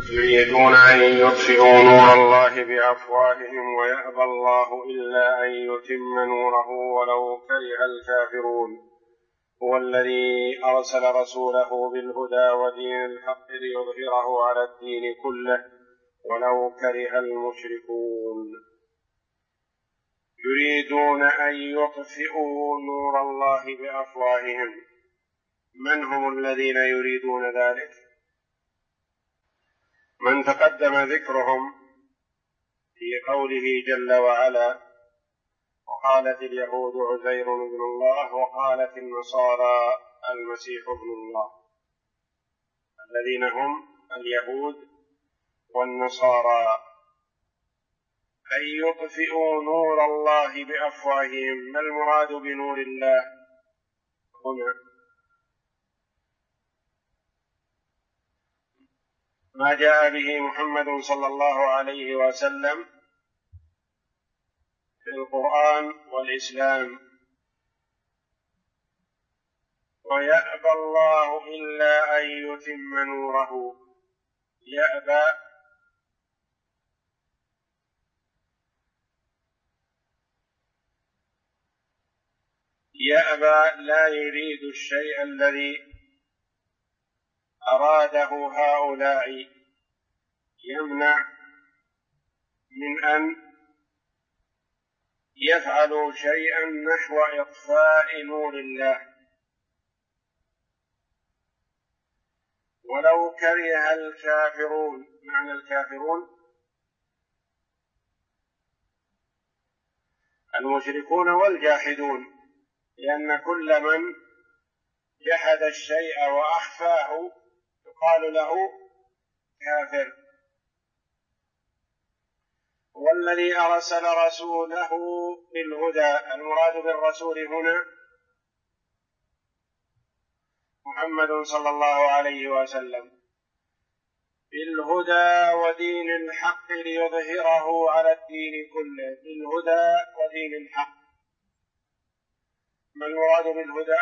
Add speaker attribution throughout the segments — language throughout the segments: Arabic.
Speaker 1: يريدون أن يطفئوا نور الله بأفواههم ويأبى الله إلا أن يتم نوره ولو كره الكافرون. هو الذي أرسل رسوله بالهدى ودين الحق ليظهره على الدين كله ولو كره المشركون. يريدون أن يطفئوا نور الله بأفواههم. من هم الذين يريدون ذلك؟ من تقدم ذكرهم في قوله جل وعلا: وقالت اليهود عزير ابن الله وقالت النصارى المسيح ابن الله، الذين هم اليهود والنصارى. أن يطفئوا نور الله بأفواههم. ما المراد بنور الله هنا؟ ما جاء به محمد صلى الله عليه وسلم في القرآن والإسلام. ويأبى الله إلا أن يتم نوره. يأبى لا يريد الشيء الذي أراده هؤلاء، يمنع من أن يفعلوا شيئا نحو إطفاء نور الله ولو كره الكافرون. معنى الكافرون المشركون والجاحدون، لأن كل من جحد الشيء وأخفاه يقال له كافر. والذي أرسل رسوله بالهدى. المراد بالرسول هنا محمد صلى الله عليه وسلم، بالهدى ودين الحق ليظهره على الدين كله. بالهدى ودين الحق. ما المراد بالهدى؟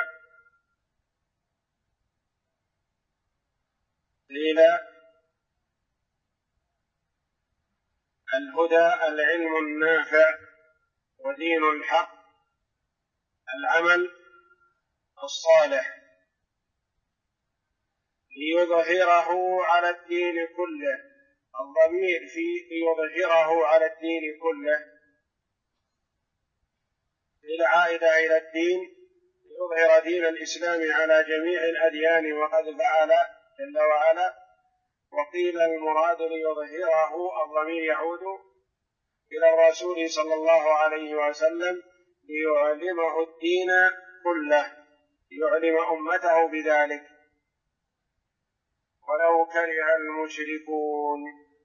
Speaker 1: قيل الهدى العلم النافع، ودين الحق العمل الصالح، ليظهره على الدين كله. الضمير في ليظهره على الدين كله العائدة إلى الدين، ليظهر دين الإسلام على جميع الأديان وقد فعل جل وعلا. وقيل المراد ليظهره الضمير يعود إلى الرسول صلى الله عليه وسلم ليعلمه الدين كله، ليعلم أمته بذلك ولو كره المشركون.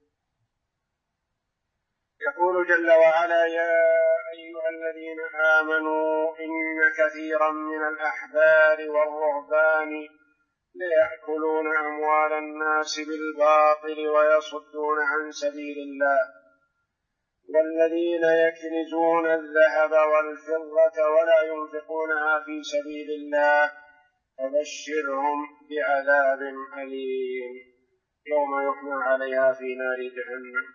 Speaker 1: يقول جل وعلا: يا أيها الذين آمنوا إن كثيرا من الأحبار والرهبان ليأكلون أموال الناس بالباطل ويصدون عن سبيل الله والذين يكنزون الذهب والفضة ولا ينفقونها في سبيل الله فبشرهم بعذاب أليم يوم يحمى عليها في نار جهنم.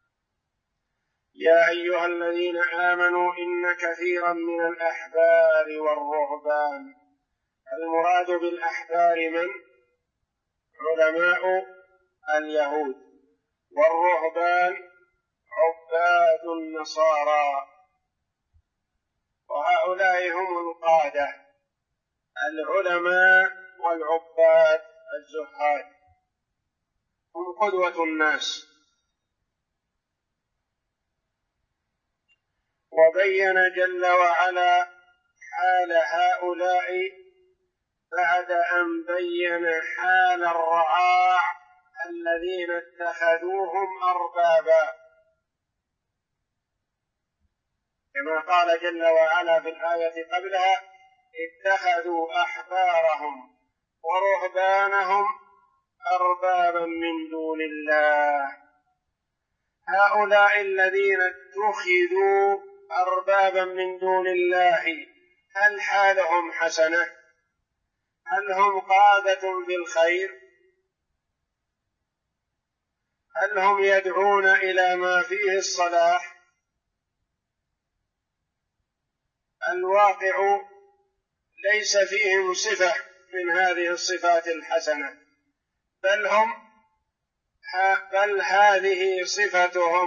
Speaker 1: يا أيها الذين آمنوا إن كثيرا من الأحبار والرهبان. المراد بالأحبار من؟ علماء اليهود، والرهبان عباد النصارى، وهؤلاء هم القادة العلماء والعباد الزهاد، هم قدوة الناس. وبين جل وعلا حال هؤلاء بعد أن بين حال الرعاع الذين اتخذوهم أربابا، كما قال جل وعلا في الآية قبلها: اتخذوا أحبارهم ورهبانهم أربابا من دون الله. هؤلاء الذين اتخذوا أربابا من دون الله هل حالهم حسنة؟ هل هم قادة في الخير؟ هل هم يدعون إلى ما فيه الصلاح؟ الواقع ليس فيهم صفة من هذه الصفات الحسنة، بل هذه صفتهم: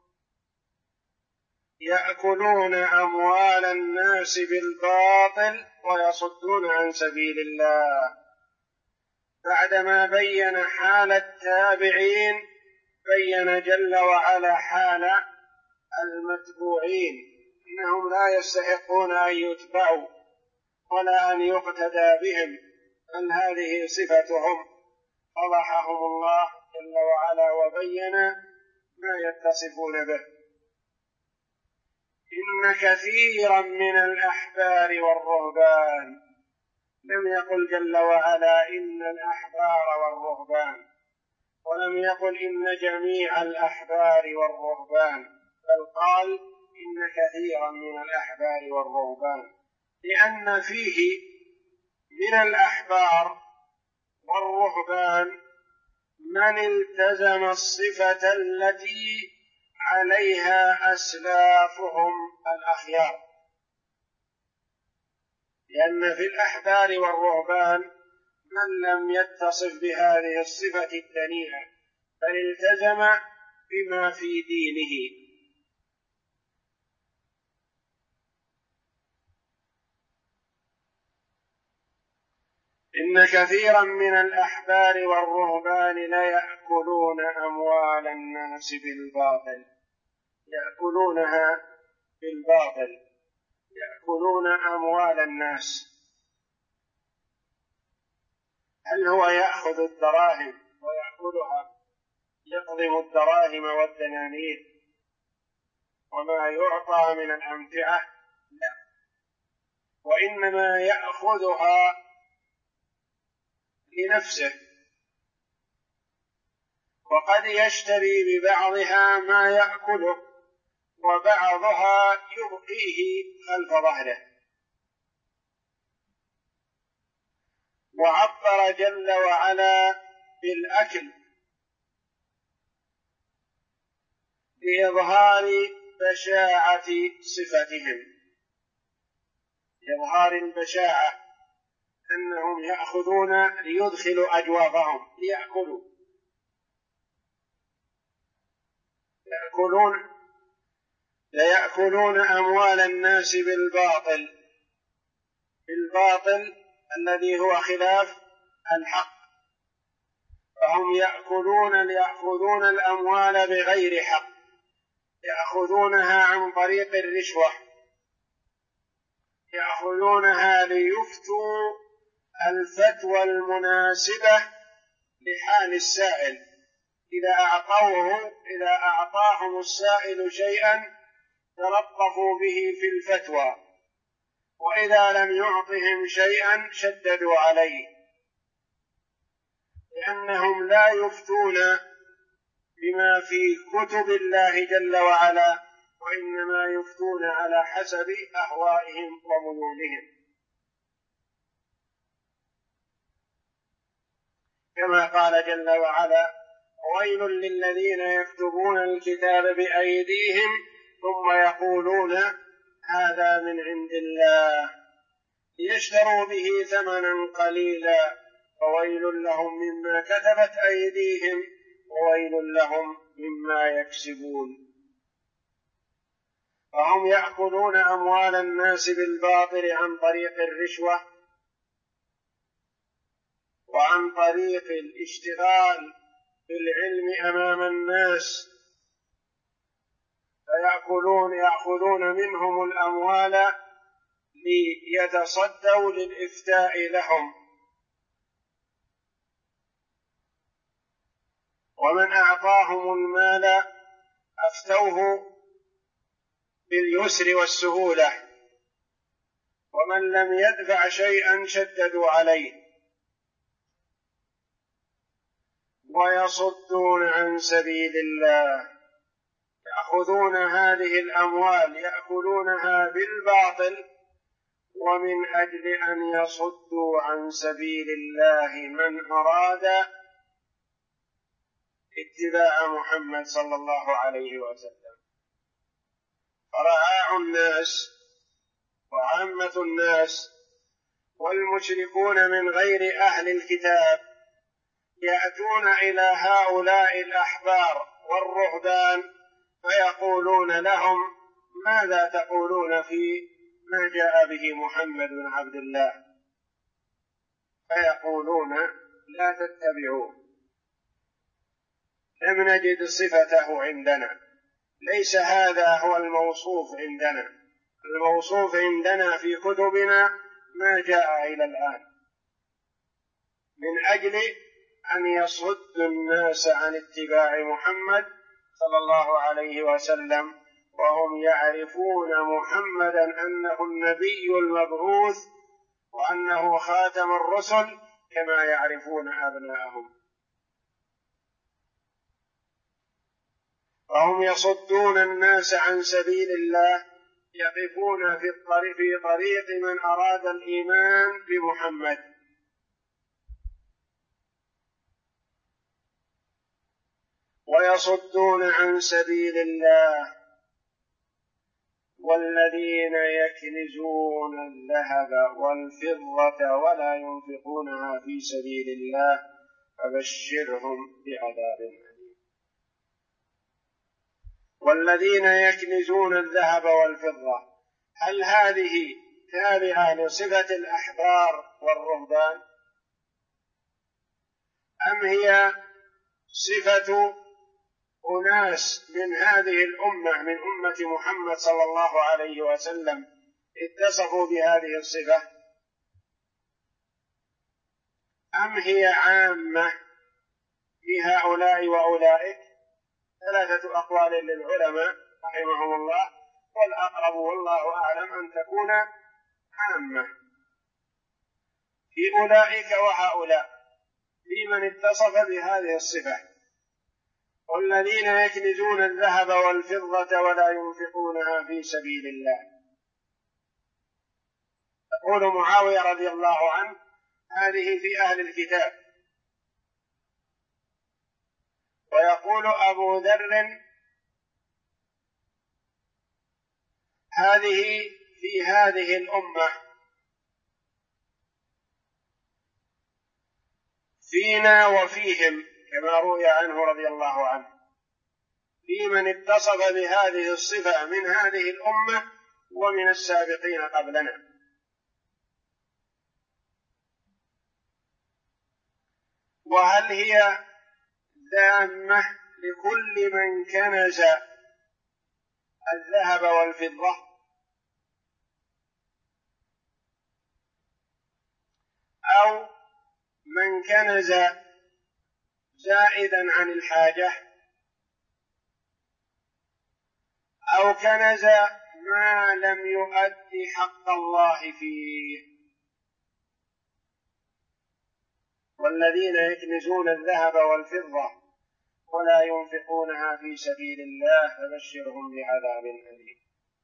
Speaker 1: يأكلون أموال الناس بالباطل ويصدون عن سبيل الله. بعدما بين حال التابعين بين جل وعلا حال المتبوعين، إنهم لا يستحقون أن يتبعوا ولا أن يقتدى بهم، بل هذه صفتهم. فضحهم الله جل وعلا وبين ما يتصفون به. إن كثيرا من الأحبار والرهبان، لم يقل جل وعلا إن الأحبار والرهبان، ولم يقل إن جميع الأحبار والرهبان، بل قال إن كثيرا من الأحبار والرهبان، لأن فيه من الأحبار والرهبان من التزم الصفة التي عليها أسلافهم الأخيار. لأن في الأحبار والرهبان من لم يتصف بهذه الصفة الدنيئة، بل التزم بما في دينه. إن كثيرا من الأحبار والرهبان ليأكلون أموال الناس بالباطل، يأكلونها بالباطل، يأكلون أموال الناس. هل هو يأخذ الدراهم ويأكلها، يقضم الدراهم والدنانير وما يعطى من الأمتعة؟ لا، وإنما يأخذها لنفسه، وقد يشتري ببعضها ما يأكله وبعضها يبقيه خلف ظهره. وعبر جل وعلا بالأكل لإظهار بشاعة صفتهم، إظهار البشاعة، أنهم يأخذون ليدخلوا أجوافهم ليأكلون أموال الناس بالباطل الذي هو خلاف الحق. فهم يأخذون الأموال بغير حق، يأخذونها عن طريق الرشوة، يأخذونها ليفتوا الفتوى المناسبة لحال السائل. إذا أعطاهم السائل شيئا تلطفوا به في الفتوى، وإذا لم يعطهم شيئا شددوا عليه، لأنهم لا يفتون بما في كتب الله جل وعلا، وإنما يفتون على حسب أهوائهم وميولهم. كما قال جل وعلا: ويل للذين يكتبون الكتاب بأيديهم ثم يقولون هذا من عند الله ليشتروا به ثمنا قليلا فويل لهم مما كتبت أيديهم وويل لهم مما يكسبون. فهم يأكلون أموال الناس بالباطل عن طريق الرشوة وعن طريق الاشتغال بالعلم أمام الناس، يأخذون منهم الأموال ليتصدوا للإفتاء لهم. ومن أعطاهم المال أفتوه باليسر والسهولة، ومن لم يدفع شيئا شددوا عليه. ويصدون عن سبيل الله، يأخذون هذه الأموال يأكلونها بالباطل، ومن أجل أن يصدوا عن سبيل الله من أراد اتباع محمد صلى الله عليه وسلم. فرعاع الناس وعامة الناس والمشركون من غير أهل الكتاب يأتون إلى هؤلاء الأحبار والرهبان فيقولون لهم: ماذا تقولون في ما جاء به محمد بن عبد الله؟ فيقولون: لا تتبعوه، لم نجد صفته عندنا، ليس هذا هو الموصوف عندنا، الموصوف عندنا في كتبنا ما جاء إلى الآن، من أجل أن يصد الناس عن اتباع محمد صلى الله عليه وسلم، وهم يعرفون محمدا أنه النبي المبعوث وأنه خاتم الرسل كما يعرفون أبناءهم. فهم يصدون الناس عن سبيل الله، يقفون في طريق من أراد الإيمان بمحمد. ويصدون عن سبيل الله والذين يكنزون الذهب والفضة ولا ينفقونها في سبيل الله فبشرهم بعذاب أليم. والذين يكنزون الذهب والفضة، هل هذه تابعة لصفة الأحبار والرهبان أم هي صفة أناس من هذه الأمة، من أمة محمد صلى الله عليه وسلم، اتصفوا بهذه الصفة، أم هي عامة في هؤلاء وأولئك؟ ثلاثة أقوال للعلماء رحمهم الله، والأقرب والله أعلم أن تكون عامة في أولئك وهؤلاء، في من اتصف بهذه الصفة. والذين يكنزون الذهب والفضة ولا ينفقونها في سبيل الله. يقول معاوية رضي الله عنه: هذه في أهل الكتاب. ويقول أبو ذر: هذه في هذه الأمة، فينا وفيهم، كما روي عنه رضي الله عنه، في من اتصف بهذه الصفة من هذه الأمة ومن السابقين قبلنا. وهل هي ذامة لكل من كنز الذهب والفضة، أو من كنز زائدا عن الحاجة، أو كنز ما لم يؤدي حق الله فيه؟ والذين يكنزون الذهب والفضة ولا ينفقونها في سبيل الله فبشرهم بعذاب أليم.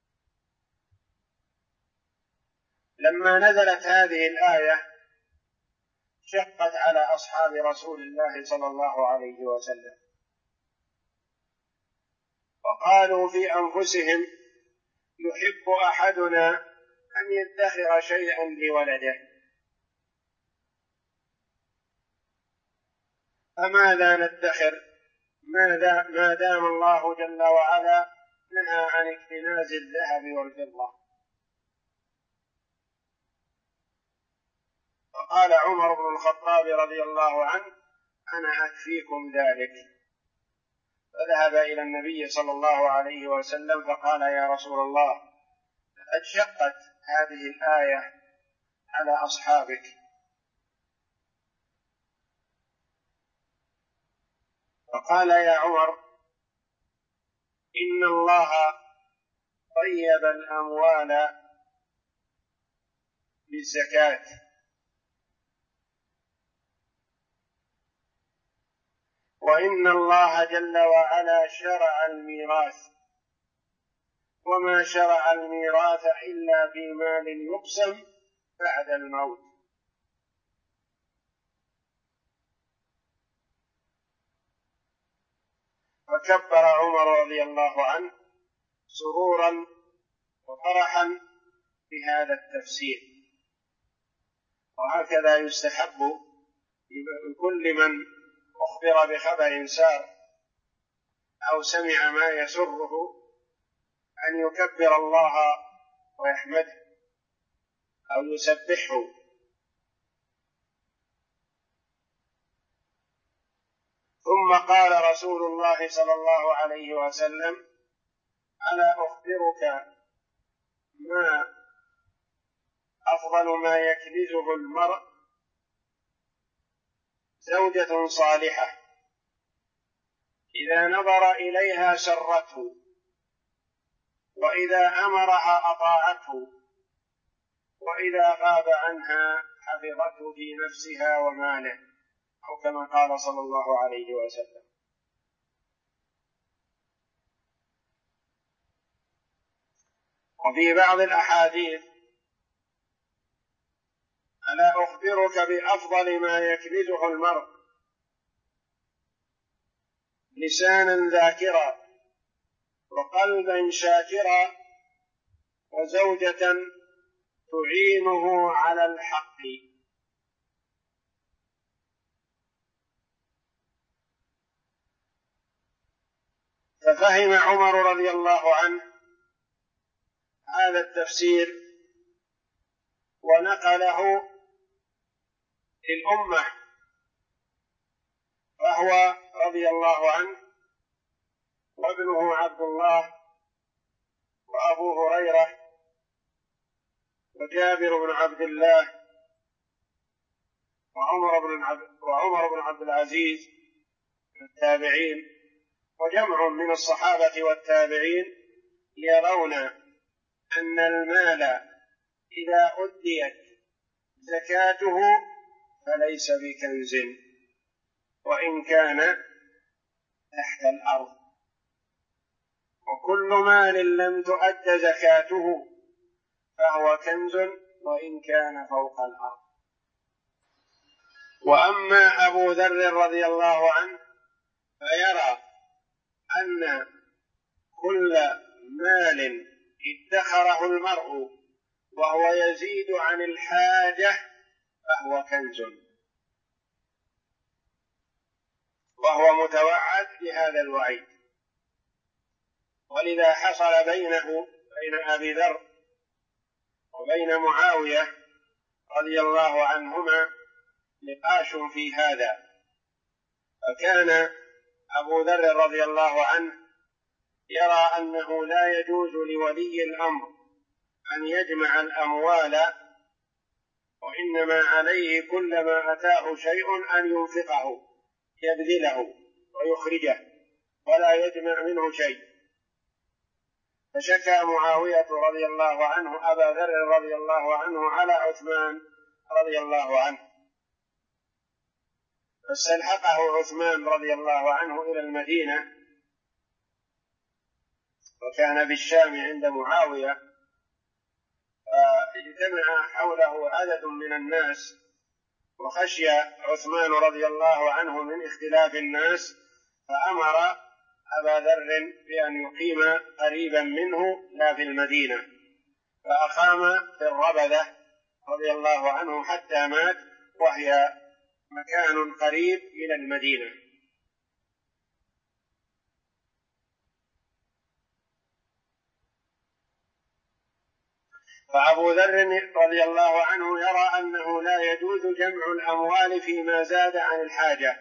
Speaker 1: لما نزلت هذه الآية شقت على أصحاب رسول الله صلى الله عليه وسلم، وقالوا في أنفسهم: يحب أحدنا أن يدخر شيئا لولده، فماذا ندخر ما دام الله جل وعلا نهى عن اكتناز الذهب والفضة؟ فقال عمر بن الخطاب رضي الله عنه: أنا أكفيكم ذلك. فذهب إلى النبي صلى الله عليه وسلم فقال: يا رسول الله، قد شقت هذه الآية على أصحابك. فقال: يا عمر، إن الله طيب الأموال بالزكاة، وإن الله جل وعلا شرع الميراث، وما شرع الميراث إلا في مال يقسم بعد الموت. فكبر عمر رضي الله عنه سرورا وفرحا بهذا التفسير. وهكذا يستحب لكل من أخبر بخبر سار أو سمع ما يسره أن يكبر الله ويحمده أو يسبحه. ثم قال رسول الله صلى الله عليه وسلم: ألا أخبرك ما أفضل ما يكنزه المرء؟ زوجة صالحة إذا نظر إليها سرته، وإذا أمرها أطاعته، وإذا غاب عنها حفظته في نفسها وماله، أو كما قال صلى الله عليه وسلم. وفي بعض الأحاديث: ألا أخبرك بأفضل ما يكنزه المرء؟ لسانا ذاكرا، وقلبا شاكرا، وزوجة تعينه على الحق. ففهم عمر رضي الله عنه هذا التفسير ونقله للأمة، فهو رضي الله عنه وابنه عبد الله وأبو هريرة وجابر بن عبد الله وعمر بن عبد العزيز من التابعين، وجمع من الصحابة والتابعين يرون أن المال إذا أديت زكاته فليس بكنز وإن كان تحت الأرض، وكل مال لم تؤد زكاته فهو كنز وإن كان فوق الأرض. وأما أبو ذر رضي الله عنه فيرى أن كل مال ادخره المرء وهو يزيد عن الحاجة فهو كنز، وهو متوعد بهذا الوعيد. ولذا حصل بين أبي ذر وبين معاوية رضي الله عنهما نقاش في هذا، فكان أبو ذر رضي الله عنه يرى أنه لا يجوز لولي الأمر أن يجمع الأموال، وإنما عليه كلما أتاه شيء أن ينفقه، يبذله ويخرجه ولا يجمع منه شيء. فشكى معاوية رضي الله عنه أبا ذر رضي الله عنه على عثمان رضي الله عنه، فاستلحقه عثمان رضي الله عنه إلى المدينة، وكان بالشام عند معاوية، فاجتمع حوله عدد من الناس، وخشي عثمان رضي الله عنه من اختلاف الناس، فأمر أبا ذر بأن يقيم قريبا منه لا في المدينة، فأقام في الربذة رضي الله عنه حتى مات، وهي مكان قريب من المدينة. فأبو ذر رضي الله عنه يرى أنه لا يجوز جمع الأموال فيما زاد عن الحاجة،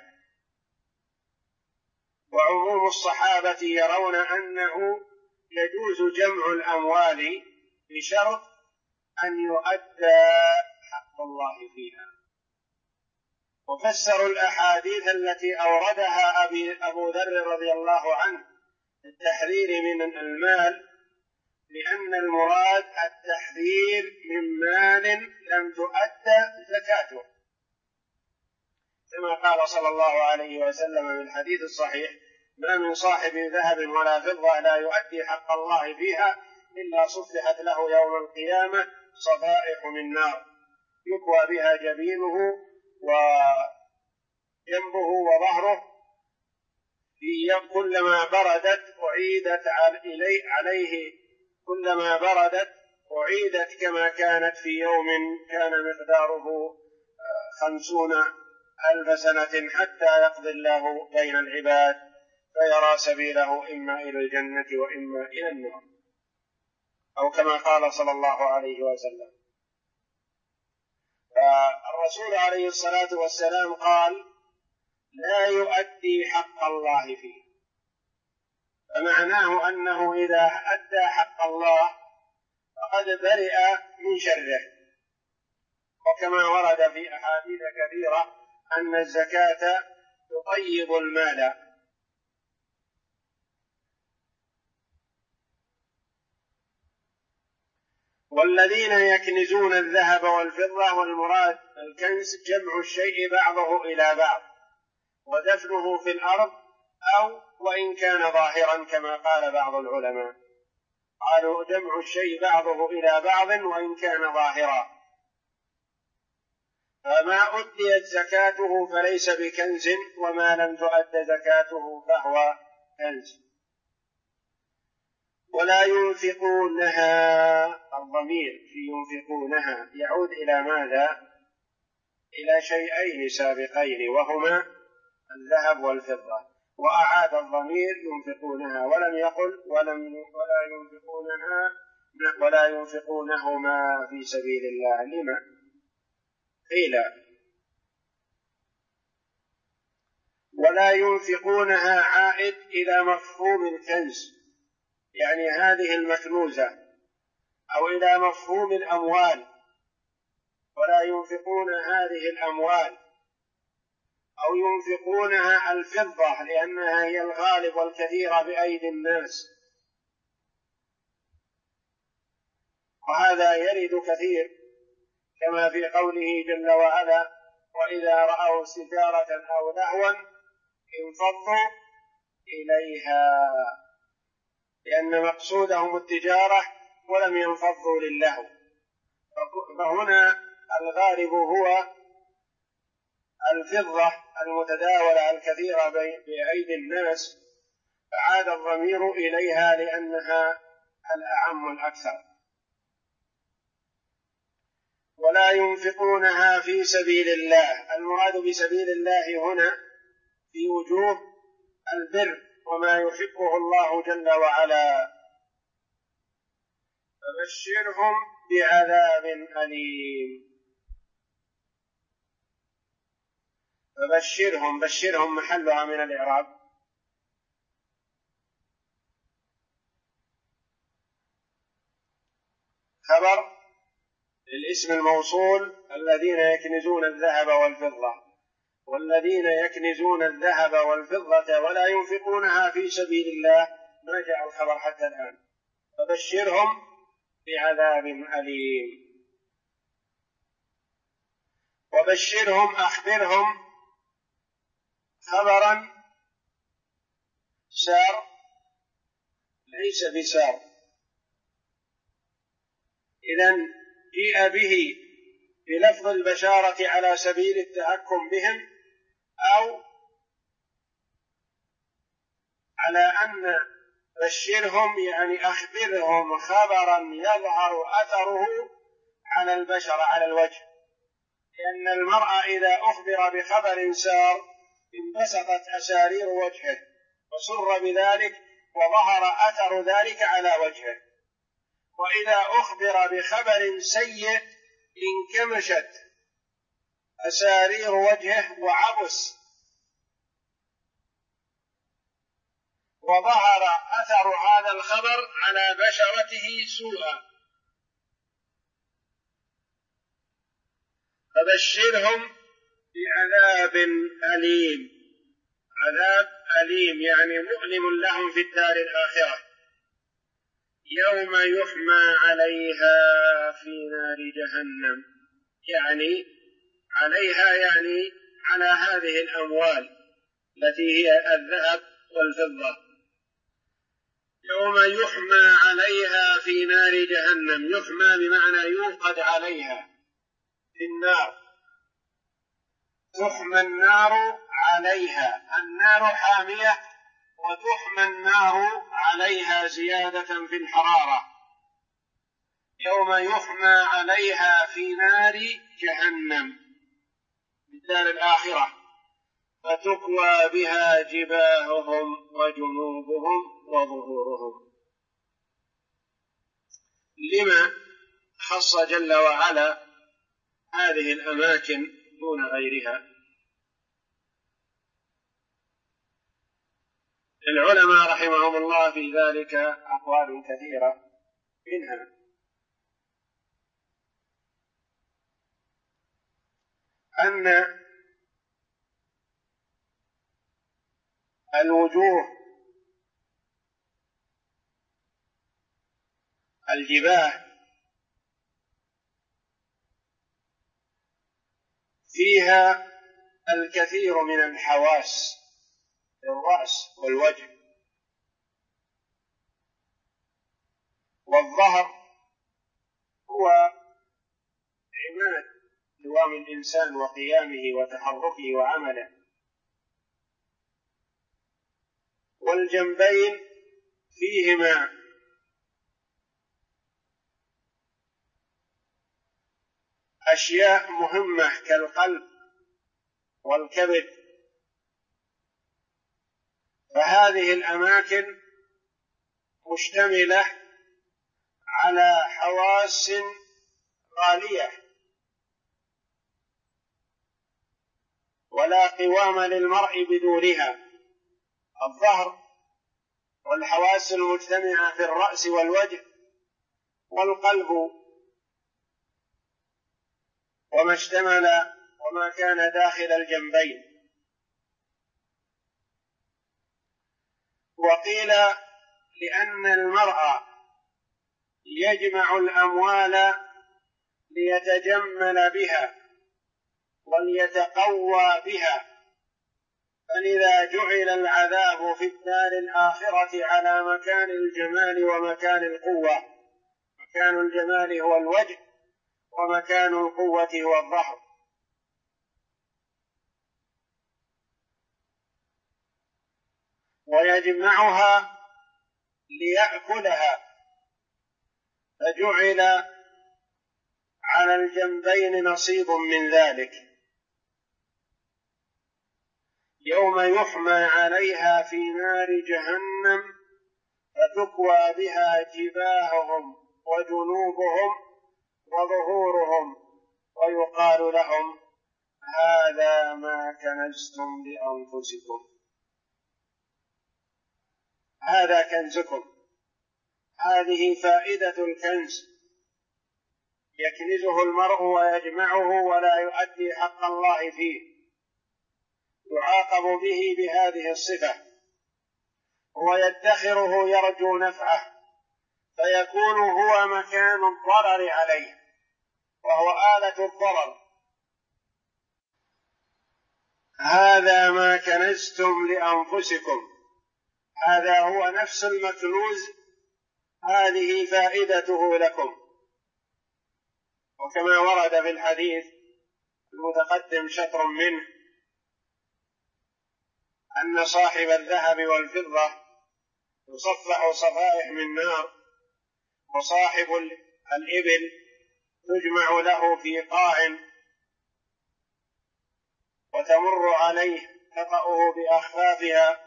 Speaker 1: وعموم الصحابة يرون أنه يجوز جمع الأموال بشرط أن يؤدى حق الله فيها. وفسروا الأحاديث التي أوردها أبو ذر رضي الله عنه التحذير من المال لأن المراد التحذير من مال لم تؤدى زكاته، كما قال صلى الله عليه وسلم في الحديث الصحيح: ما من صاحب ذهب ولا فضة لا يؤدي حق الله فيها إلا صفحت له يوم القيامة صفائح من نار يكوى بها جبينه وجنبه وظهره كلما بردت كلما بردت أعيدت كما كانت في يوم كان مقداره 50,000 سنة حتى يقضي الله بين العباد فيرى سبيله إما إلى الجنة وإما إلى النار، أو كما قال صلى الله عليه وسلم. فالرسول عليه الصلاة والسلام قال: لا يؤدي حق الله فيه، فمعناه أنه إذا أدى حق الله فقد برئ من شره. وكما ورد في أحاديث كثيرة أن الزكاة تطيب المال. والذين يكنزون الذهب والفضة، والمراد الكنز جمع الشيء بعضه إلى بعض ودفنه في الأرض، أو وإن كان ظاهرا كما قال بعض العلماء، قالوا جمع الشيء بعضه إلى بعض وإن كان ظاهرا. فما أديت زكاته فليس بكنز، وما لم تؤد زكاته فهو كنز. ولا ينفقونها، الضمير في ينفقونها يعود إلى ماذا؟ إلى شيئين سابقين وهما الذهب والفضة، وأعاد الضمير ينفقونها ولم يقل ولا ينفقونهما في سبيل الله. لما؟ قيل ولا ينفقونها عائد إلى مفهوم الكنز، يعني هذه المكنوزة، أو إلى مفهوم الأموال، ولا ينفقون هذه الأموال، أو ينفقونها الفضة لأنها هي الغالب والكثير بأيدي الناس. وهذا يرد كثير كما في قوله جل وعلا: وإذا رأوا تجارة أو لهوا انفضوا إليها، لأن مقصودهم التجارة ولم ينفضوا للهو. فهنا الغالب هو الفضة المتداولة الكثيرة بأيدي الناس، فعاد الضمير إليها لأنها الأعم الأكثر. ولا ينفقونها في سبيل الله، المراد بسبيل الله هنا في وجوه البر وما يحبه الله جل وعلا. فبشرهم بعذاب أليم. بشرهم محلها من الإعراب خبر للاسم الموصول الذين يكنزون الذهب والفضة، والذين يكنزون الذهب والفضة ولا ينفقونها في سبيل الله، ما جاء الخبر حتى الآن. فبشرهم بعذاب أليم. وبشرهم أخبرهم خبرا سار ليس بسار، إذن جيء به بلفظ البشارة على سبيل التحكم بهم، أو على أن بشرهم يعني أخبرهم خبرا يظهر أثره على البشر على الوجه، لأن المرء إذا أخبر بخبر سار انبسطت أسارير وجهه وسر بذلك وظهر أثر ذلك على وجهه، وإذا أخبر بخبر سيء انكمشت أسارير وجهه وعبس وظهر أثر هذا الخبر على بشرته سوءا. فبشرهم بعذاب أليم، عذاب أليم يعني مؤلم لهم في الدار الآخرة، يوم يحمى عليها في نار جهنم، يعني عليها يعني على هذه الأموال التي هي الذهب والفضة، يوم يحمى عليها في نار جهنم. يحمى بمعنى يوقد عليها في النار، تحمى النار عليها، النار حامية النار عليها زيادة في الحرارة يوم يحمى عليها في نار جهنم في الدار الآخرة فتكوى بها جباههم وجنوبهم وظهورهم. لما خص جل وعلا هذه الأماكن دون غيرها؟ العلماء رحمهم الله في ذلك أقوال كثيرة، منها أن الوجوه الجباه فيها الكثير من الحواس، الرأس والوجه، والظهر هو عماد دوام الإنسان وقيامه وتحركه وعمله، والجنبين فيهما أشياء مهمة كالقلب والكبد. فهذه الأماكن مشتملة على حواس غالية ولا قوام للمرء بدونها. الظهر والحواس المجتمعة في الرأس والوجه والقلب وما اشتمل وما كان داخل الجنبين. وقيل لأن المرء يجمع الأموال ليتجمل بها وليتقوى بها، فلذا جعل العذاب في الدار الآخرة على مكان الجمال ومكان القوة. مكان الجمال هو الوجه ومكان القوة هو الظهر. ويجمعها ليأكلها، فجعل على الجنبين نصيب من ذلك. يوم يحمى عليها في نار جهنم فتكوى بها جباههم وجنوبهم وظهورهم ويقال لهم هذا ما كنزتم لأنفسكم، هذا كنزكم. هذه فائدة الكنز، يكنزه المرء ويجمعه ولا يؤدي حق الله فيه، يعاقب به بهذه الصفة، ويدخره يرجو نفعه، فيكون هو مكان الضرر عليه وهو آلة الضرر. هذا ما كنزتم لأنفسكم، هذا هو نفس المكنوز، هذه فائدته لكم. وكما ورد في الحديث المتقدم شطر منه أن صاحب الذهب والفضة يصفح صفائح من نار، وصاحب الإبل تجمع له في قاع وتمر عليه تطأه بأخفافها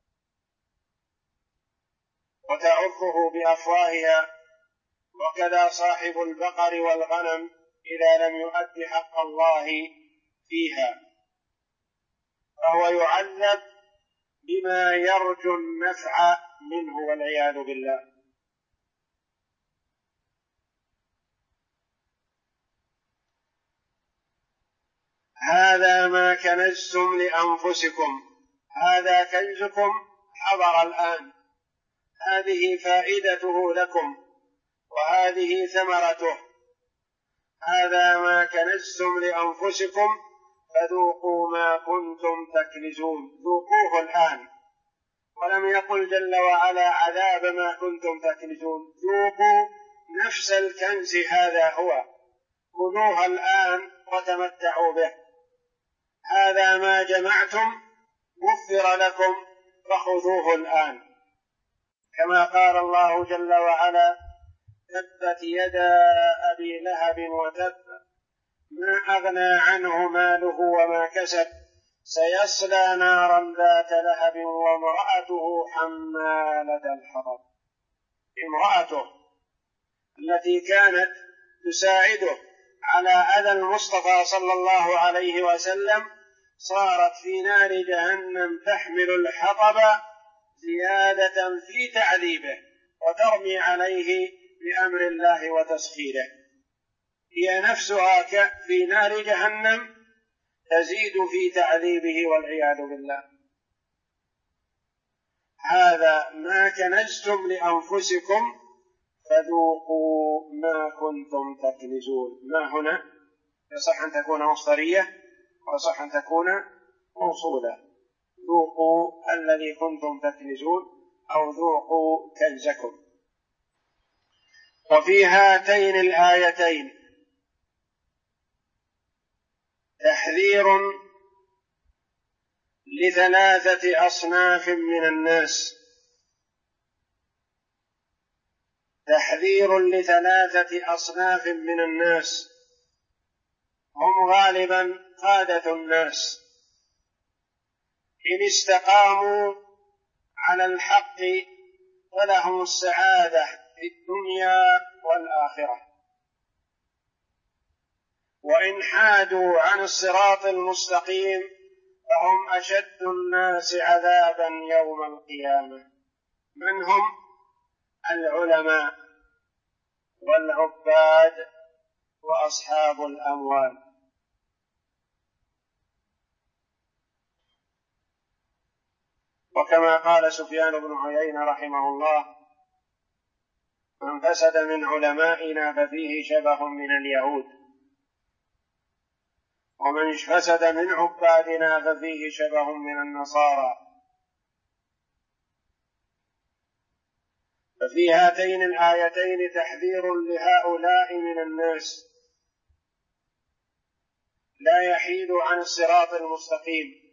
Speaker 1: وتعضه بأفواهها، وكذا صاحب البقر والغنم إذا لم يؤد حق الله فيها، فهو يعذب بما يرجو النفع منه والعياذ بالله. هذا ما كنزتم لأنفسكم، هذا كنزكم حضر الآن، هذه فائدته لكم وهذه ثمرته. هذا ما كنزتم لأنفسكم فذوقوا ما كنتم تكنزون، ذوقوه الآن. ولم يقل جل وعلا عذاب ما كنتم تكنزون، ذوقوا نفس الكنز، هذا هو، خذوه الآن وتمتعوا به. هذا ما جمعتم وفر لكم فخذوه الآن. كما قال الله جل وعلا: تبت يدا أبي لهب وتب ما أغنى عنه ماله وما كسب سيصلى نارا ذات لهب وامرأته حمالة الحطب. امرأته التي كانت تساعده على أذى المصطفى صلى الله عليه وسلم صارت في نار جهنم تحمل الحطب زيادة في تعذيبه وترمي عليه بأمر الله وتسخيره. هي نفسها في نار جهنم تزيد في تعذيبه والعياذ بالله. هذا ما كنزتم لأنفسكم فذوقوا ما كنتم تكنزون. ما هنا يصح أن تكون مصدرية ويصح أن تكون موصولة. ذوقوا الذي كنتم تكنزون أو ذوقوا كنزكم. وفي هاتين الآيتين تحذير لثلاثة أصناف من الناس. تحذير لثلاثة أصناف من الناس هم غالبا قادة الناس إن استقاموا على الحق فلهم السعادة في الدنيا والآخرة، وإن حادوا عن الصراط المستقيم فهم أشد الناس عذابا يوم القيامة. من هم؟ العلماء والعباد وأصحاب الأموال. وكما قال سفيان بن عيينة رحمه الله: من فسد من علمائنا ففيه شبه من اليهود، ومن فسد من عبادنا ففيه شبه من النصارى. ففي هاتين الآيتين تحذير لهؤلاء من الناس لا يحيد عن الصراط المستقيم: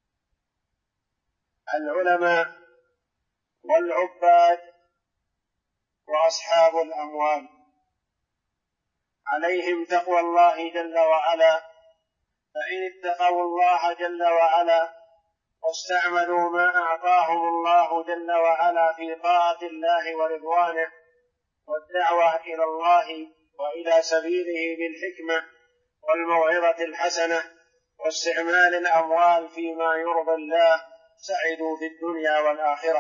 Speaker 1: العلماء والعباد وأصحاب الأموال. عليهم تقوى الله جل وعلا، فإن اتقوا الله جل وعلا واستعملوا ما أعطاهم الله جل وعلا في طاعة الله ورضوانه والدعوة إلى الله وإلى سبيله بالحكمة والموعظة الحسنة واستعمال الأموال فيما يرضي الله سعدوا في الدنيا والآخرة.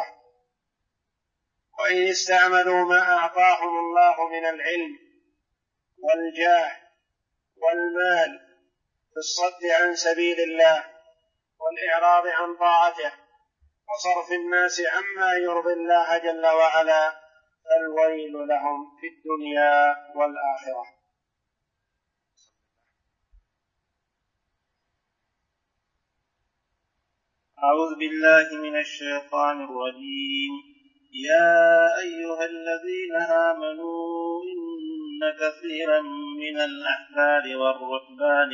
Speaker 1: وإن استعملوا ما أعطاهم الله من العلم والجاه والمال في الصد عن سبيل الله والإعراض عن طاعته وصرف الناس عما يرضي الله جل وعلا فالويل لهم في الدنيا والآخرة.
Speaker 2: أعوذ بالله من الشيطان الرجيم. يا أيها الذين آمنوا إن كثيرا من الأحبار والرهبان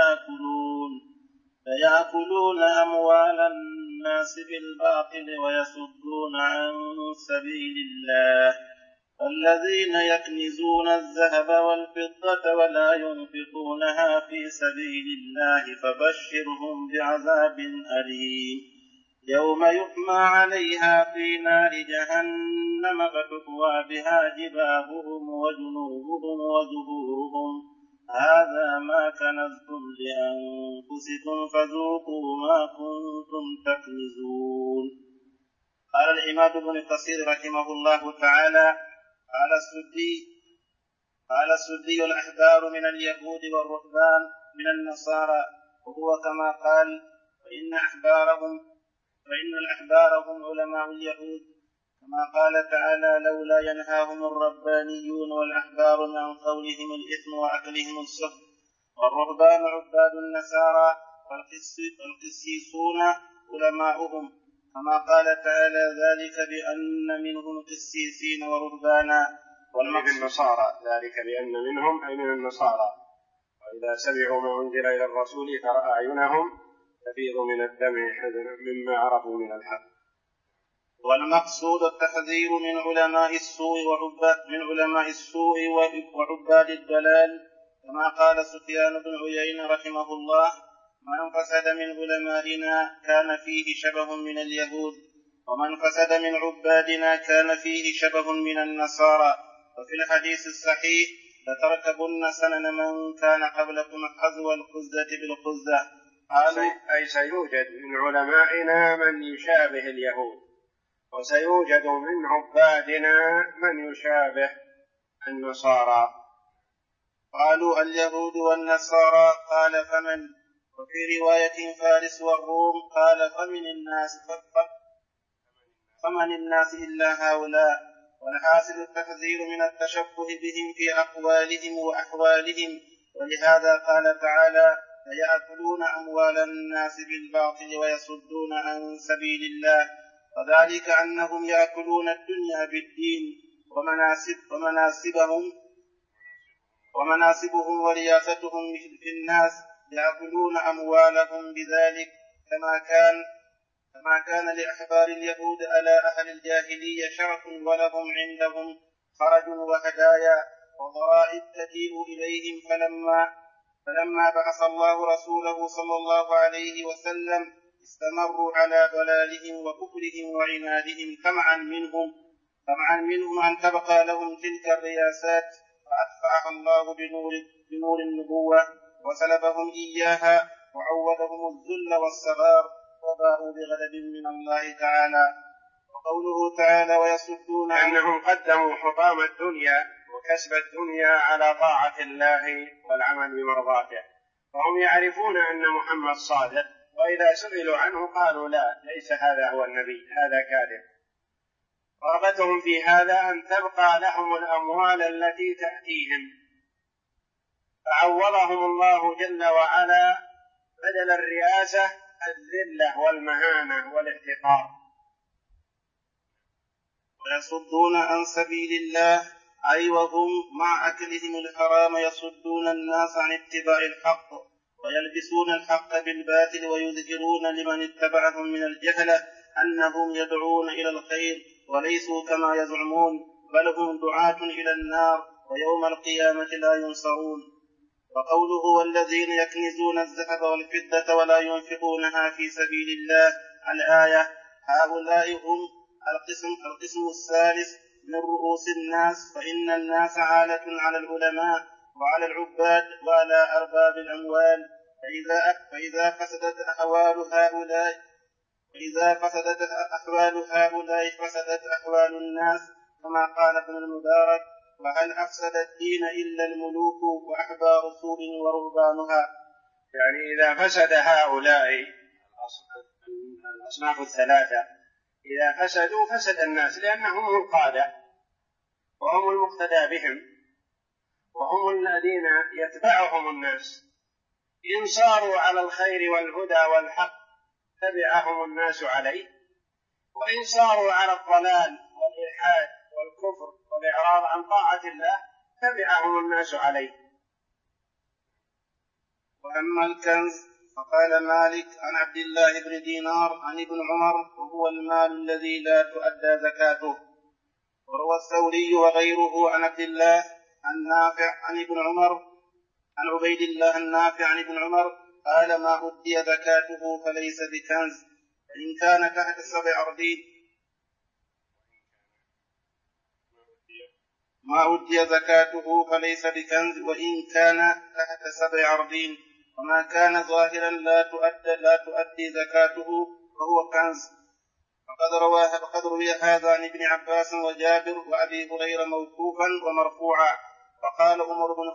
Speaker 2: ليأكلون أموال الناس بالباطل ويصدون عن سبيل الله، الذين يكنزون الذهب والفضة ولا ينفقونها في سبيل الله فبشرهم بعذاب أليم يوم يحمى عليها في نار جهنم فتكوى بها جباههم وجنوبهم وظهورهم هذا ما كنزتم لأنفسكم فذوقوا ما كنتم تكنزون. قال الإمام ابن كثير رحمه الله تعالى: قال السدي: الأحبار من اليهود والرهبان من النصارى، وهو كما قال: فإن الأحبار هم علماء اليهود، كما قال تعالى: لولا ينهاهم الربانيون والأحبار عن قولهم الإثم وأكلهم السحت، والرهبان عباد النصارى والقسيسون علماؤهم، كما قال تعالى: ذلك بأن منهم قسيسين ورهبانا.
Speaker 1: والنصارى ذلك بأن منهم أي من النصارى، وإذا سمعوا ما أنزل إلى الرسول ترى أعينهم تفيض من الدمع حزنا مما عرفوا من الحق.
Speaker 2: والمقصود التحذير من علماء السوء وعباد الضلال، كما قال سفيان بن عيينة رحمه الله: من فسد من علمائنا كان فيه شبه من اليهود، ومن فسد من عبادنا كان فيه شبه من النصارى. وفي الحديث الصحيح: لتركبن سنن من كان قبلكم حذو القزة بالقزة.
Speaker 1: أي سيوجد من علمائنا من يشابه اليهود، وسيوجد من عبادنا من يشابه النصارى.
Speaker 2: قالوا: اليهود والنصارى. قال: فمن؟ وفي رواية: فارس والروم. قال: فمن الناس إلا هؤلاء. والحاصل التحذير من التشبه بهم في أقوالهم وأحوالهم، ولهذا قال تعالى: فيأكلون أموال الناس بالباطل ويصدون عن سبيل الله، وذلك أنهم يأكلون الدنيا بالدين ومناسبهم ورياستهم في الناس، يأكلون أموالهم بذلك، كما كان لأحبار اليهود على أهل الجاهلية شرف، ولهم عندهم خرج وهدايا وضرائب تجيء إليهم. فلما بعث الله رسوله صلى الله عليه وسلم استمروا على ضلالهم وكفرهم وعنادهم، طمعا منهم أن تبقى لهم تلك الرياسات، فأدفعها الله بنور النبوة وسلبهم إياها وعودهم الذل والصغار، وباءوا بغضب من الله تعالى. وقوله تعالى: ويصدون
Speaker 1: أنهم قدموا حطام الدنيا وكسب الدنيا على طاعة الله والعمل بمرضاته، فهم يعرفون أن محمد صادق، وإذا سئلوا عنه قالوا: لا، ليس هذا هو النبي، هذا كاذب. رغبتهم في هذا أن تبقى لهم الأموال التي تأتيهم، فعوضهم الله جل وعلا بدل الرئاسة الذلة والمهانة والاحتقار.
Speaker 2: ويصدون عن سبيل الله، أي وهم مع أكلهم الحرام يصدون الناس عن اتباع الحق، ويلبسون الحق بالباطل، ويظهرون لمن اتبعهم من الجهلة أنهم يدعون إلى الخير، وليسوا كما يزعمون، بل هم دعاة إلى النار، ويوم القيامة لا ينصرون. وقوله: والذين يكنزون الذهب والفضة ولا ينفقونها في سبيل الله، الآية: هؤلاء هم القسم الثالث من رؤوس الناس، فإن الناس عالة على العلماء وعلى العباد وعلى أرباب الأموال، فإذا فسدت أحوال هؤلاء فسدت أحوال الناس، كما قال ابن المبارك: وهل أفسد الدين إلا الملوك وأحبار سوء ورهبانها.
Speaker 1: يعني إذا فسد هؤلاء الأصناف الثلاثة، إذا فسدوا فسد الناس، لأنهم هم القادة وهم المقتدى بهم وهم الذين يتبعهم الناس. إن صاروا على الخير والهدى والحق تبعهم الناس عليه، وإن صاروا على الضلال والإلحاد والكفر والإعراض عن طاعة الله تبعهم الناس عليه.
Speaker 2: وأما الكنز فقال مالك عن عبد الله بن دينار عن ابن عمر: وهو المال الذي لا تؤدى زكاته. وروى الثوري وغيره عن عبد الله النافع عن ابن عمر عن عبيد الله النافع عن ابن عمر قال: ما أدي زكاته فليس بكنز، وإن كان تحت 7 أرضين. ما أدي زكاته فليس بكنز وإن كان تحت 7 أرضين، وما كان ظاهرا لا تؤدي زكاته فهو كنز. فقد روي هذا عن ابن عباس وجابر وأبي هريرة موقوفا ومرفوعا. وقال عمر بن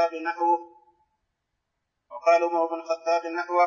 Speaker 2: الخطاب نحوه: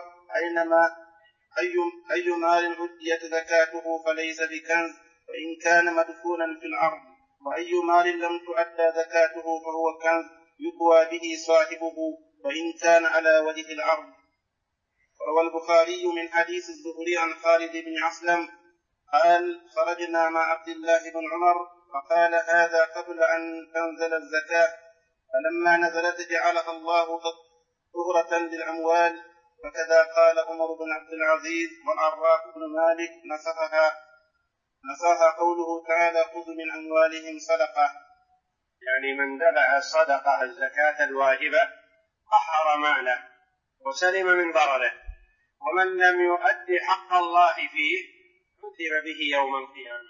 Speaker 2: أي مال أديت زكاته فليس بكنز وإن كان مدفونا في الأرض، وأي مال لم تؤدى زكاته فهو كنز يقوى به صاحبه وإن كان على وجه الأرض. وروى البخاري من حديث الزهري عن خالد بن عسلم قال: خرجنا مع عبد الله بن عمر فقال: هذا قبل أن تنزل الزكاة، فلما نزلت جعلها الله طهرة للأموال، وكذا قال عمر بن عبد العزيز والعراف بن مالك نسخها. نساها قوله تعالى خذ من أموالهم صدقة،
Speaker 1: يعني من دفع الصدقة الزكاة الواجبة طهر ماله وسلم من ضرره، ومن لم يؤد حق الله فيه عذب به يوم القيامة.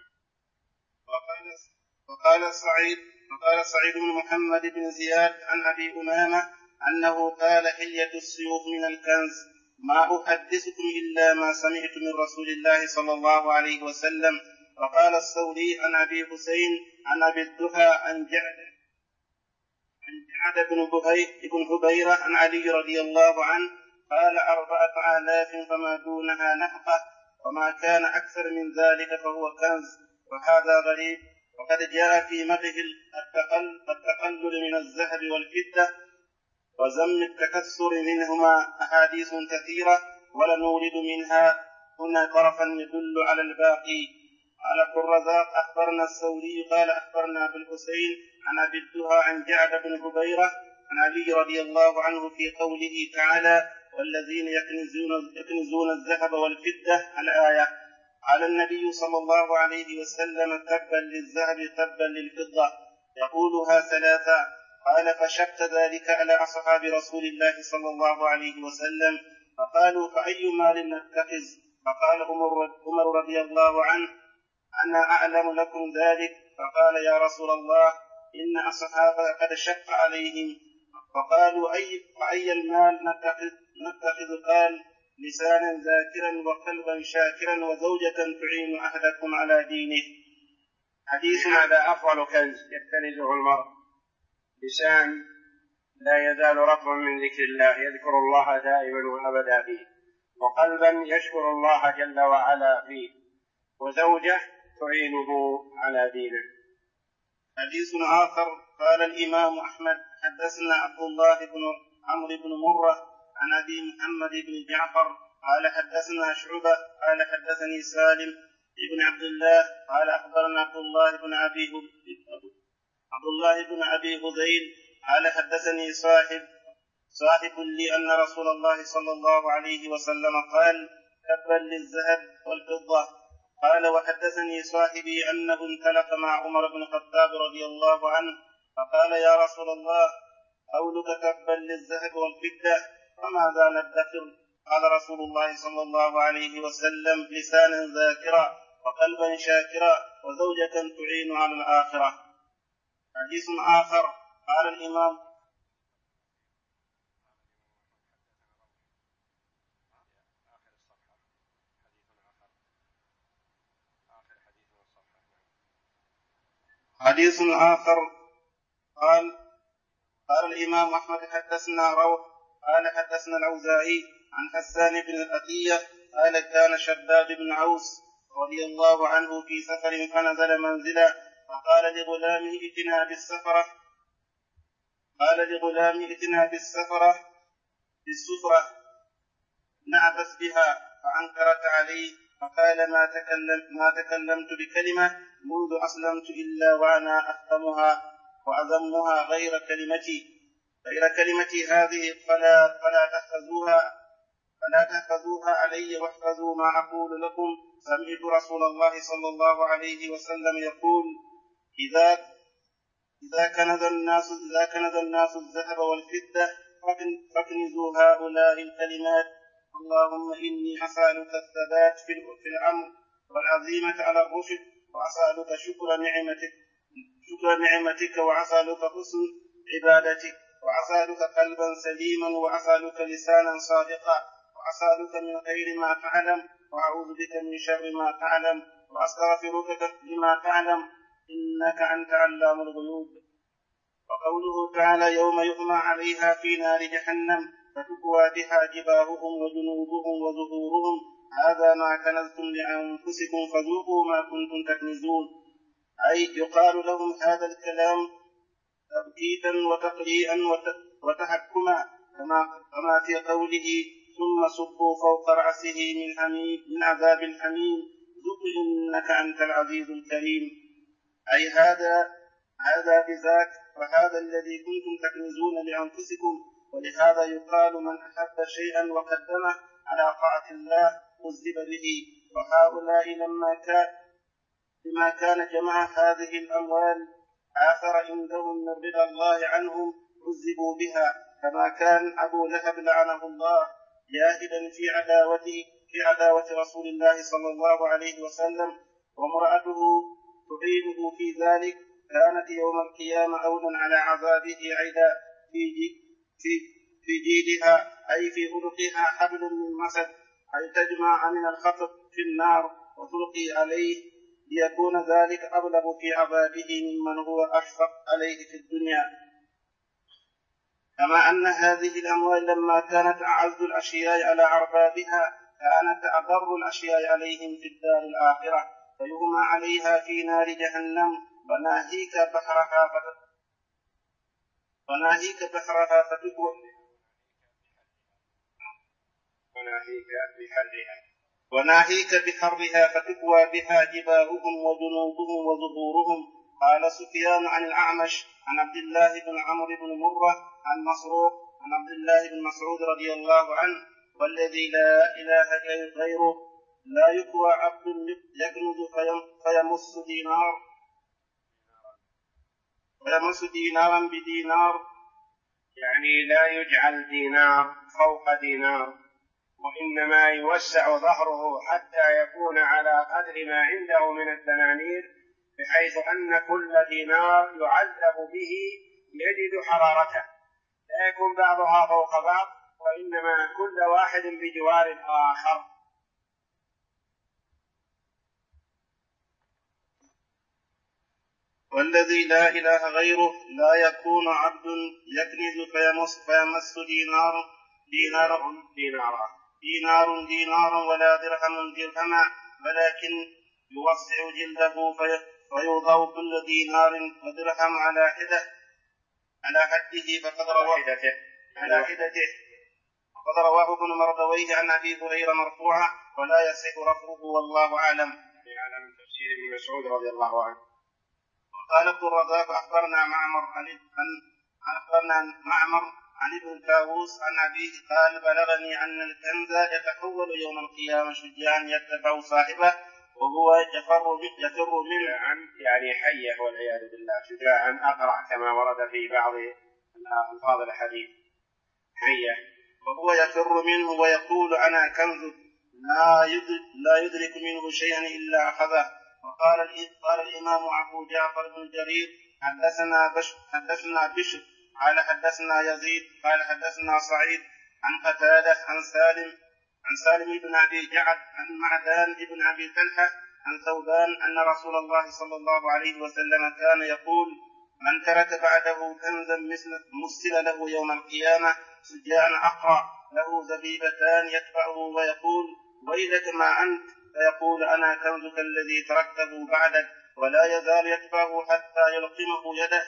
Speaker 2: وقال سعيد بن محمد بن زياد عن أبي أمامة أنه قال حلية السيوف من الكنز، ما أحدثكم إلا ما سمعت من رسول الله صلى الله عليه وسلم. وقال الثوري عن أبي حسين عن أبي الدحى عن جعد بن هبيرة عن علي رضي الله عنه قال 4000 فما دونها نفقة، وما كان أكثر من ذلك فهو كنز. وهذا غريب. وقد جاء في مدح التقلل من الذهب والفضة وذم التكثر منهما أحاديث كثيرة، ولنورد منها هنا طرفا يدل على الباقي. قال عبد الرزاق أخبرنا الثوري قال أخبرنا بالحسين عن أبي الدحى عن جعد بن هبيرة عن علي رضي الله عنه في قوله تعالى والذين يكنزون الذهب والفضة الآية. قال النبي صلى الله عليه وسلم تبا للذهب تبا للفضة، يقولها ثلاثة. قال فشق ذلك على أصحاب رسول الله صلى الله عليه وسلم، فقالوا فأي مال نتخذ؟ فقال عمر رضي الله عنه أنا أعلم لكم ذلك. فقال يا رسول الله إن أصحابك قد شق عليهم. فقالوا فأي المال نتخذ؟ قال لسانا ذاكرا وقلبا شاكرا وزوجة تعين أحدكم على دينه.
Speaker 1: حديث هذا أفضل كنز يكتنزه المرء، لسان لا يزال رطبا من ذكر الله يذكر الله دائما وأبدا فيه، وقلبا يشكر الله جل وعلا فيه، وزوجة تعينه على دينه.
Speaker 2: حديث آخر قال الإمام أحمد حدثنا عبد الله بن عمرو بن مرة عن أبي محمد بن جعفر قال حدثنا شعبة قال حدثني سالم بن عبد الله قال أخبرنا عبد الله بن أبي هذيل قال حدثني صاحب لي أن رسول الله صلى الله عليه وسلم قال تبا للذهب والفضة. قال وحدثني صاحبي أنه انطلق مع عمر بن الخطاب رضي الله عنه فقال يا رسول الله قولك تبا للذهب والفضة فماذا ندخر؟ قال رسول الله صلى الله عليه وسلم لسانا ذاكرا وقلبا شاكرا وزوجة تعين على الآخرة. حديث آخر قال الإمام حديث آخر قال الإمام أحمد حدثنا روح قال حدثنا الأوزاعي عن حسان بن الأتية قال كان شداد بن عوس رضي الله عنه في سفر فنزل منزلا فقال لغلامه ائتنا بالسفرة نعبث بها، فأنكرت عليه فقال ما تكلمت بكلمة منذ أسلمت إلا وأنا أفهمها وأذمها غير كلمتي هذه فلا تحفظوها علي واحفظوا ما أقول لكم. سمعت رسول الله صلى الله عليه وسلم يقول إذا كنز الناس الذهب والفضة فاكنزوا هؤلاء الكلمات اللهم إني أسألك الثبات في الأمر والعزيمة على الرشد، وأسألك شكر نعمتك وأسألك حسن عبادتك، وأسألك قلبا سليما، وأسألك لسانا صادقا، وأسألك من خير ما تعلم، وأعوذ بك من شر ما تعلم، وأستغفرك لما تعلم إنك أنت علام الغيوب. وقوله تعالى يوم يحمى عليها في نار جهنم فتكوى بها جباههم وجنوبهم وظهورهم هذا ما كنزتم لأنفسكم فذوقوا ما كنتم تكنزون، أي يقال لهم هذا الكلام تبكيتا وتقريئا وتحكما كما في قوله ثم صبوا فوق رأسه من عذاب الحميم ذق إنك أنت العزيز الكريم، أي هذا بذاك وهذا الذي كنتم تكنزون لأنفسكم. ولهذا يقال من أحب شيئا وقدمه على طاعة الله عذب به. وهؤلاء بما كان جمع هذه الأموال آثر عندهم من رضا الله عنهم عذبوا بها، كما كان أبو لهب لعنه الله جاهدا في عداوة رسول الله صلى الله عليه وسلم، وامرأته تعينه في ذلك كانت يوم القيامة أولا على عذابه عيدا في جيدها أي في عنقها حبل من مسد، أي تجمع من الخطب في النار وتلقي عليه، ليكون ذلك أبلغ في عذابه ممن هو أشفق عليه في الدنيا. كما أن هذه الأموال لما كانت أعز الأشياء على أربابها كانت أضر الأشياء عليهم في الدار الآخرة، فيغمى عليها في نار جهنم وناهيك بحرها فتكوى بها جباههم وجنوبهم وظهورهم. قال سفيان عن الأعمش عن عبد الله بن عمرو بن مرة عن مسروق عن عبد الله بن مسعود رضي الله عنه: والذي لا إله غيره لا يكوى عبد يكنز فيمس دينارا بدينار،
Speaker 1: يعني لا يجعل دينار فوق دينار، وإنما يوسع ظهره حتى يكون على قدر ما عنده من الدنانير، بحيث أن كل دينار يعذب به يجد حرارته، لا يكون بعضها فوق بعض، وإنما كل واحد بجوار الآخر.
Speaker 2: والذي لا إله غيره لا يكون عبد يكنز فيمس دينارا ولا درهم درهما، ولكن يوسع جلده فيوضع كل دينار ودرهم على حده فقد رواه ابن مردويه عن أبي هريرة مرفوعا ولا يصح رفعه والله أعلم.
Speaker 1: على من تفسير ابن مسعود رضي الله عنه.
Speaker 2: قال ابن الرزاق أخبرنا معمر عن ابن طاووس عن أبيه قال: بلغني أن الكنز يتحول يوم القيامة شجاعا يتبع صاحبه وهو يفر منه،
Speaker 1: يعني حية والعياذ بالله، شجاعا أقرع كما ورد في بعض ألفاظ الحديث، حية،
Speaker 2: وهو يفر منه ويقول: أنا كنز لا يدرك منه شيئا إلا أخذه. وقال الإمام أبو جعفر بن جرير: حدثنا بشر قال حدثنا يزيد قال حدثنا سعيد عن قتادة عن سالم بن أبي جعد عن معدان بن أبي طلحة عن ثوبان أن رسول الله صلى الله عليه وسلم كان يقول: من ترك بعده كنزا مثل له يوم القيامة سجاعا أقرع له زبيبتان يتبعه ويقول: ويلك ما أنت، فيقول: أنا كنزك الذي تركته بعدك، ولا يزال يتبعه حتى يلقمه يده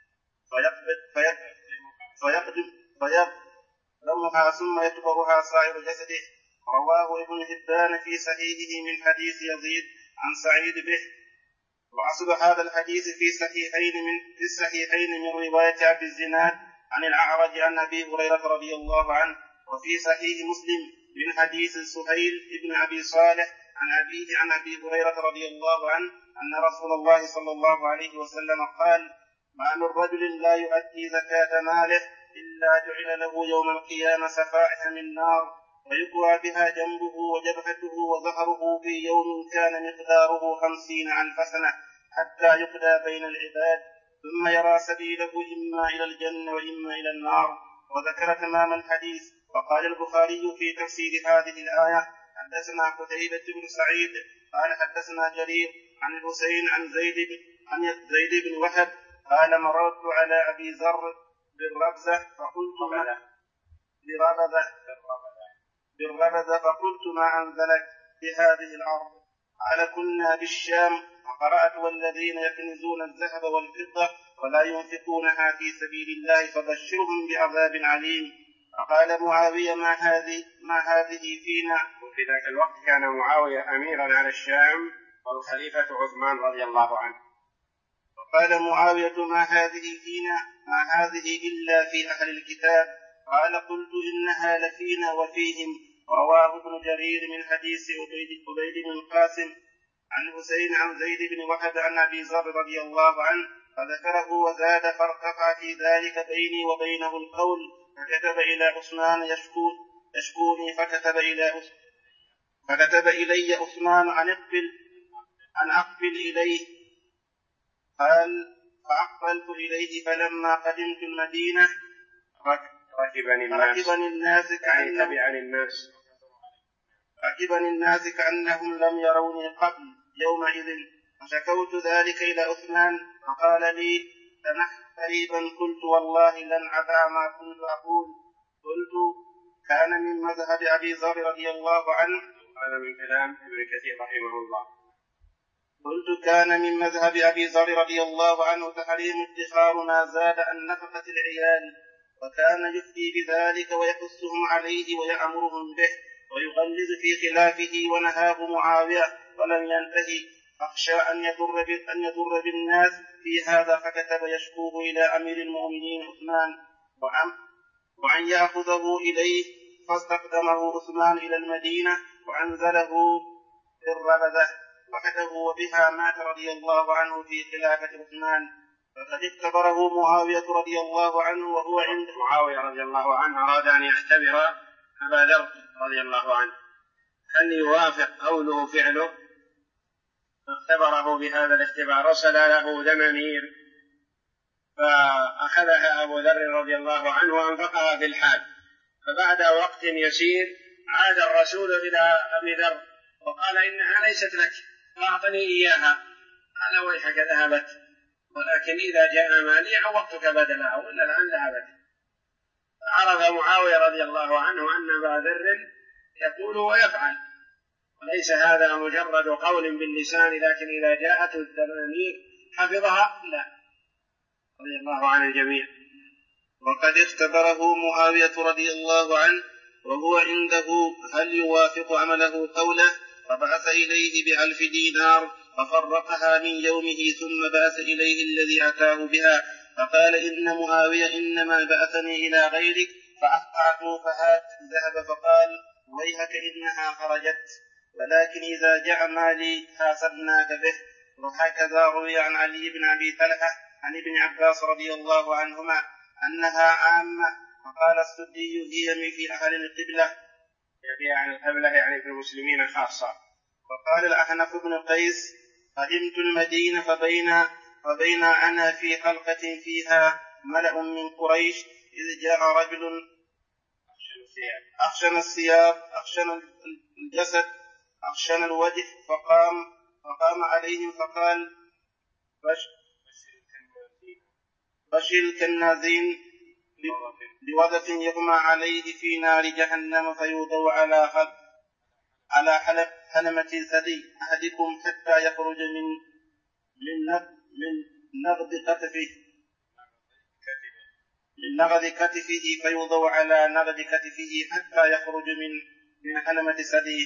Speaker 2: فيقدمها ثم يتبعها سائر جسده. رواه ابن حبان في صحيحه من حديث يزيد عن سعيد به. وأصل هذا الحديث في الصحيحين من رواية أبي الزناد عن الأعرج عن أبي هريرة رضي الله عنه، وفي صحيح مسلم من حديث سهيل بن أبي صالح عن أبيه عن أبي هريرة رضي الله عنه أن رسول الله صلى الله عليه وسلم قال: ما من رجل لا يؤدي زكاة ماله إلا جعل له يوم القيامة سفائح من نار ويكوى بها جنبه وجبهته وظهره في يوم كان مقداره 50,000 سنة حتى يقضى بين العباد، ثم يرى سبيله إما إلى الجنة وإما إلى النار. وذكر تمام الحديث. وقال البخاري في تفسير هذه الآية: حدثنا قتيبة بن سعيد قال حدثنا جرير عن الحسين عن زيد بن وهب قال: مررت على أبي ذر بالربذة فقلت: ما أنزلك بهذه الأرض؟ قال: كنا بالشام فقرأت: والذين يكنزون الذهب والفضة ولا ينفقونها في سبيل الله فبشرهم بعذاب عليم. فقال معاوية: ما هذه فينا؟
Speaker 1: وفي ذاك الوقت كان معاوية أميرا على الشام والخليفة عثمان رضي الله عنه.
Speaker 2: فقال معاوية: ما هذه فينا؟ ما هذه إلا في أهل الكتاب. قال: قلت: إنها لفينا وفيهم. رواه ابن جرير من حديث عبيد بن القاسم عن حسين عن زيد بن وهب عن أبي ذر رضي الله عنه فذكره وزاد فارتفع في ذلك بيني وبينه القول فكتب إلى عثمان يشكوني فكتب إلي عثمان أن أقبل إليه. قال فأقبلت إليه فلما قدمت المدينة ركبني الناس كأنهم لم يروني قبل يومئذ، فشكوت ذلك إلى عثمان فقال لي سمحت قريبا. قلت والله لن أدع ما كنت أقول. قلت كان من مذهب أبي ذر رضي الله عنه.
Speaker 1: هذا من كلام ابن كثير رحمه الله.
Speaker 2: قلت كان من مذهب أبي ذر رضي الله عنه تحريم ادخار ما زاد عن نفقة العيال، وكان يفتي بذلك ويقصهم عليه ويأمرهم به ويغلظ في خلافه، ونهاه معاوية ولم ينتهي، أخشى أن يضر بالناس في هذا، فكتب يشكوه إلى أمير المؤمنين عثمان وأن يأخذه إليه، فاستقدمه عثمان إلى المدينة وأنزله في الربذة وحده، وبها مات رضي الله عنه في خلافة عثمان. فقد اختبره معاوية رضي الله عنه وهو عند
Speaker 1: معاوية رضي الله عنه أراد أن يختبر أبا ذر رضي الله عنه هل يوافق قوله فعله، فاختبره بهذا الاختبار، رسل له دنانير فأخذها أبو ذر رضي الله عنه وأنفقها في الحال. فبعد وقت يسير عاد الرسول إلى أبي ذر وقال إنها ليست لك فأعطني إياها. قال ويحك ذهبت، ولكن إذا جاء مالي عوضتك بدلها وإلا الآن ذهبت. فعرف معاوية رضي الله عنه أن أبا ذر يقول ويفعل، وليس هذا مجرد قول باللسان، لكن إذا جاءت الدنانير حفظها لا، رضي الله عن الجميع.
Speaker 2: وقد اختبره معاوية رضي الله عنه وهو عنده هل يوافق عمله قوله، فبعث إليه ب1000 دينار ففرقها من يومه، ثم بعث إليه الذي أتاه بها فقال إن معاوية إنما بعثني إلى غيرك فأقطعته، فهات الذهب، فقال ويحك إنها خرجت، ولكن إذا جاء مالي حاسبناك به. وهكذا روي عن علي بن أبي طلحة عن ابن عباس رضي الله عنهما أنها عامة. فقال السدي هي في أهل القبلة،
Speaker 1: يعني في المسلمين خاصة.
Speaker 2: وقال الأحنف بن قيس قدمت المدينة فبين أنا في حلقة فيها ملأ من قريش إذ جاء رجل أخشن الثياب أخشن الجسد أخشن الوجه، فقام عليهم فقال بشر الكنازين بوظف يغمى عليه في نار جهنم فيوضع على حلمة ثدي أحدكم حتى يخرج من نغض كتفه فيوضع على نغض كتفه حتى يخرج من حلمة ثديه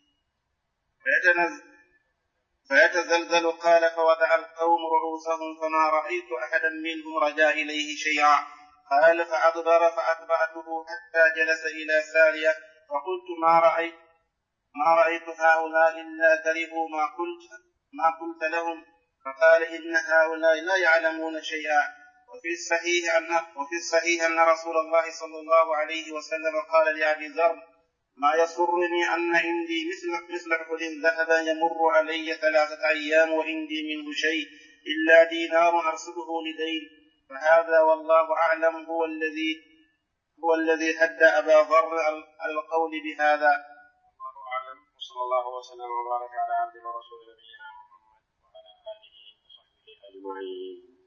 Speaker 2: فيتزلزل. قال فوضع القوم رؤوسهم فما رأيت أحدا منهم رجا إليه شيئا. قال فأدبر فأتبعته حتى جلس إلى سارية فقلت ما رأيت هؤلاء إلا كرهوا ما قلت لهم. فقال إن هؤلاء لا يعلمون شيئا. وفي الصحيح أن رسول الله صلى الله عليه وسلم قال لأبي ذر ما يسرني أن عندي مثل أحد ذهبا يمر علي 3 أيام وعندي منه شيء إلا دينار أرسله لدين. فهذا والله أعلم هو الذي هدى أبا ذر على القول بهذا.
Speaker 1: الله أعلم، وصلى الله وسلم وبارك على عبده ورسوله نبينا محمد وعلى آله وصحبه أجمعين.